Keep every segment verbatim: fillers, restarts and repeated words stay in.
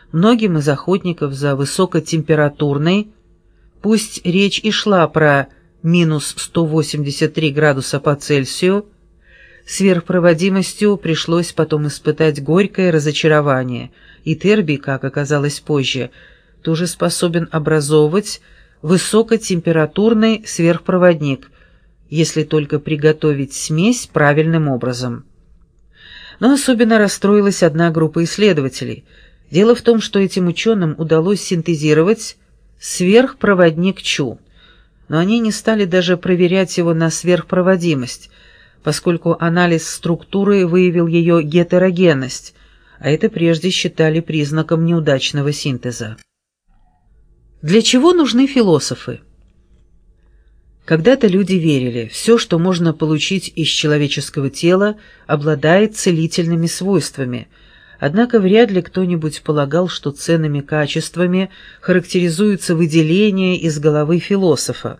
многим из охотников за высокотемпературной, пусть речь и шла про минус сто восемьдесят три градуса по Цельсию, сверхпроводимостью пришлось потом испытать горькое разочарование, и Терби, как оказалось позже, тоже способен образовывать высокотемпературный сверхпроводник, если только приготовить смесь правильным образом. Но особенно расстроилась одна группа исследователей. Дело в том, что этим ученым удалось синтезировать сверхпроводник ЧУ, но они не стали даже проверять его на сверхпроводимость, поскольку анализ структуры выявил ее гетерогенность, а это прежде считали признаком неудачного синтеза. Для чего нужны философы? Когда-то люди верили, все, что можно получить из человеческого тела, обладает целительными свойствами, однако вряд ли кто-нибудь полагал, что ценными качествами характеризуется выделение из головы философа.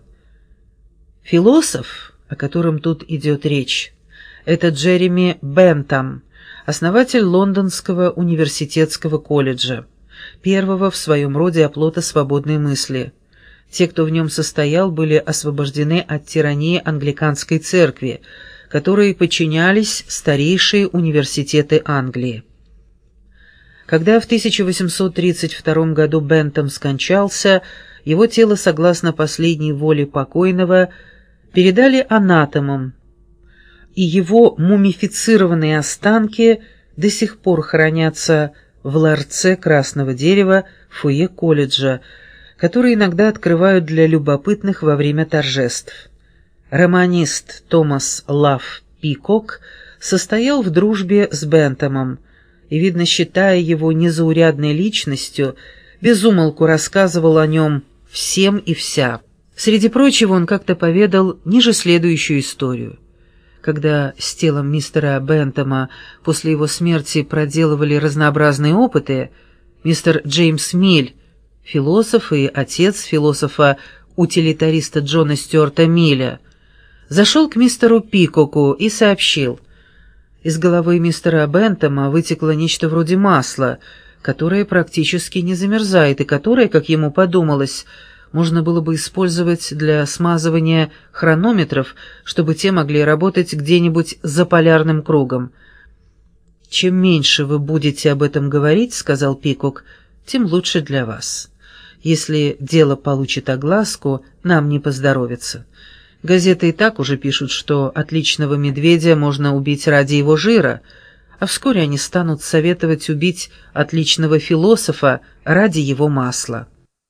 Философ, о котором тут идет речь, это Джереми Бентам, основатель Лондонского университетского колледжа, первого в своем роде оплота свободной мысли. Те, кто в нем состоял, были освобождены от тирании англиканской церкви, которой подчинялись старейшие университеты Англии. Когда в тысяча восемьсот тридцать втором году Бентам скончался, его тело, согласно последней воле покойного, передали анатомам, и его мумифицированные останки до сих пор хранятся в ларце красного дерева в фойе колледжа, который иногда открывают для любопытных во время торжеств. Романист Томас Лав Пикок состоял в дружбе с Бентамом и, видно, считая его незаурядной личностью, без умолку рассказывал о нем всем и вся. Среди прочего он как-то поведал ниже следующую историю. Когда с телом мистера Бентама после его смерти проделывали разнообразные опыты, мистер Джеймс Миль, философ и отец философа-утилитариста Джона Стюарта Милля, зашел к мистеру Пикоку и сообщил: из головы мистера Бентама вытекло нечто вроде масла, которое практически не замерзает и которое, как ему подумалось, можно было бы использовать для смазывания хронометров, чтобы те могли работать где-нибудь за полярным кругом. «Чем меньше вы будете об этом говорить, — сказал Пикок, — тем лучше для вас. Если дело получит огласку, нам не поздоровится. Газеты и так уже пишут, что отличного медведя можно убить ради его жира, а вскоре они станут советовать убить отличного философа ради его масла».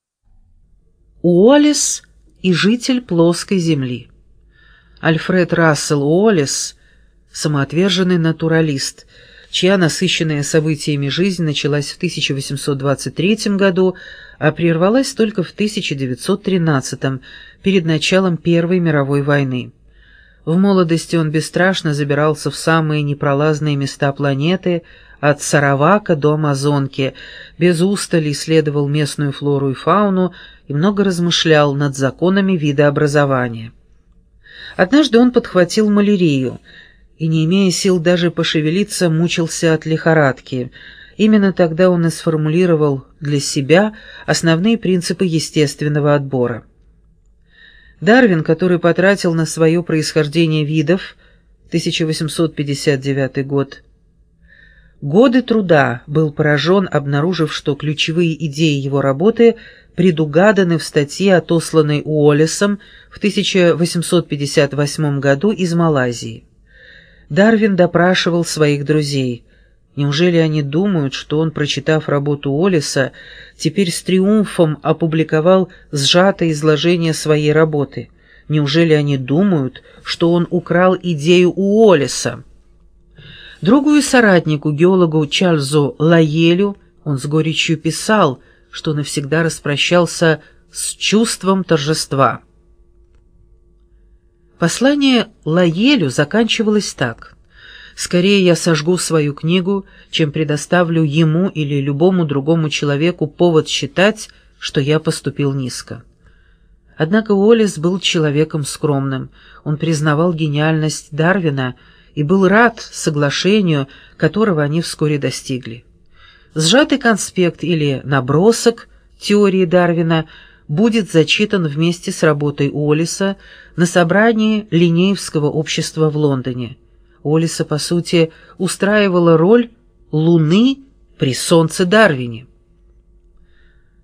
Уоллес и житель плоской земли. Альфред Рассел Уоллес – самоотверженный натуралист, чья насыщенная событиями жизнь началась в тысяча восемьсот двадцать третьем году, а прервалась только в тысяча девятьсот тринадцатом, перед началом Первой мировой войны. В молодости он бесстрашно забирался в самые непролазные места планеты, от Саравака до Амазонки, без устали исследовал местную флору и фауну и много размышлял над законами видообразования. Однажды он подхватил малярию и, не имея сил даже пошевелиться, мучился от лихорадки. Именно тогда он и сформулировал для себя основные принципы естественного отбора. Дарвин, который потратил на свое происхождение видов, тысяча восемьсот пятьдесят девятый год, годы труда, был поражен, обнаружив, что ключевые идеи его работы предугаданы в статье, отосланной Уоллесом в тысяча восемьсот пятьдесят восьмом году из Малайзии. Дарвин допрашивал своих друзей. Неужели они думают, что он, прочитав работу Уоллеса, теперь с триумфом опубликовал сжатое изложение своей работы? Неужели они думают, что он украл идею у Уоллеса? Другу и соратнику, геологу Чарльзу Лайелю, он с горечью писал, что навсегда распрощался с чувством торжества. Послание Лайелю заканчивалось так: «Скорее я сожгу свою книгу, чем предоставлю ему или любому другому человеку повод считать, что я поступил низко». Однако Уоллес был человеком скромным, он признавал гениальность Дарвина и был рад соглашению, которого они вскоре достигли. Сжатый конспект или набросок теории Дарвина будет зачитан вместе с работой Уоллеса на собрании Линнеевского общества в Лондоне. Уоллеса, по сути, устраивала роль Луны при Солнце Дарвине.